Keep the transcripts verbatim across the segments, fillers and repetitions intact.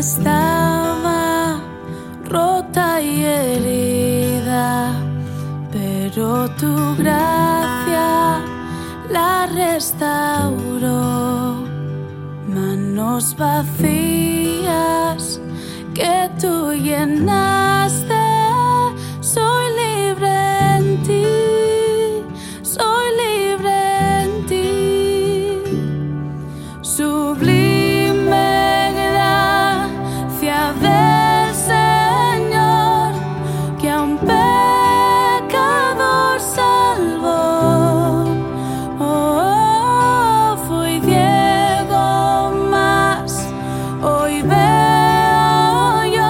estaba rota y herida, pero tu gracia la restauró. Manos vacías que tú llenaste, soy libre en ti, soy libre en ti. Sublime gracia del Señor, que a un pecador salvó. Oh, fui ciego, mas hoy veo yo,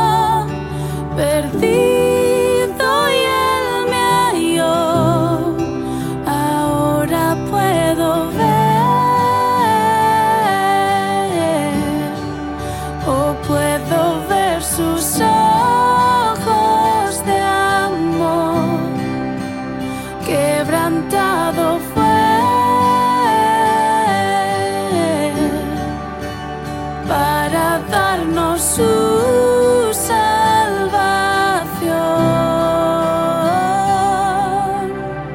perdido y Él me halló. Ahora puedo ver, oh, puedo ver sus ojos de amor. Quebrantado fue para darnos su salvación.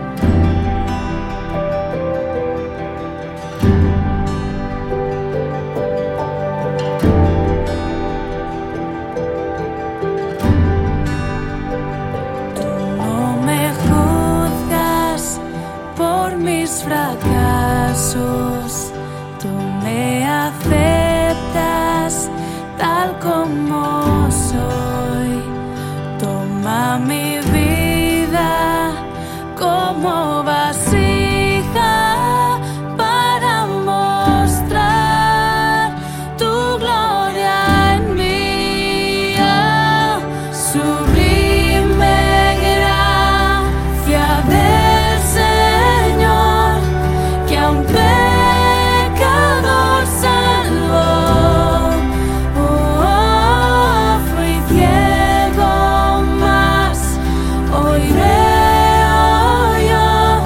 Tú no me juzgas por mis fracasos, tú me aceptas tal como soy. Toma mi vida como vasija para mostrar tu gloria en mí. Oh, sublime gracia del Señor, que a un pecador salvó. Oh, fui ciego, mas hoy veo yo,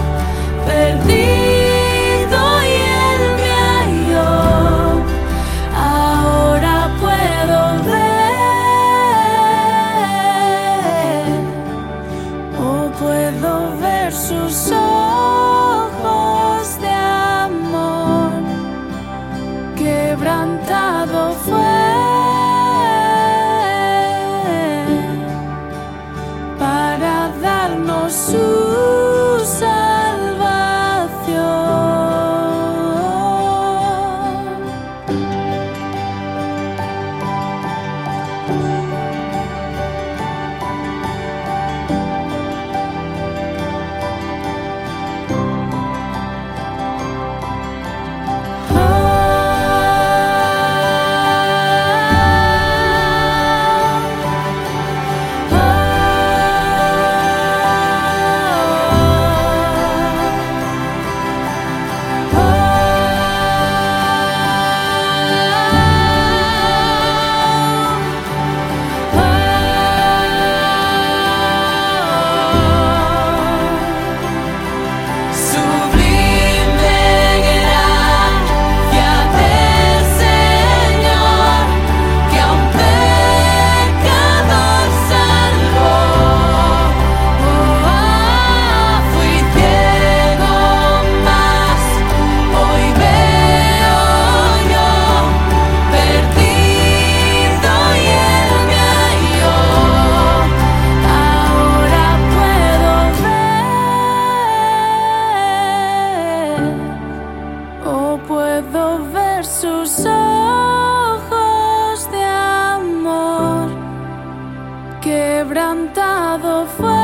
perdido y Él me halló. Ahora puedo ver, oh, puedo ver sus ojos de amor. Quebrantado fue para darnos su salvación. Puedo ver sus ojos de amor. Quebrantado fue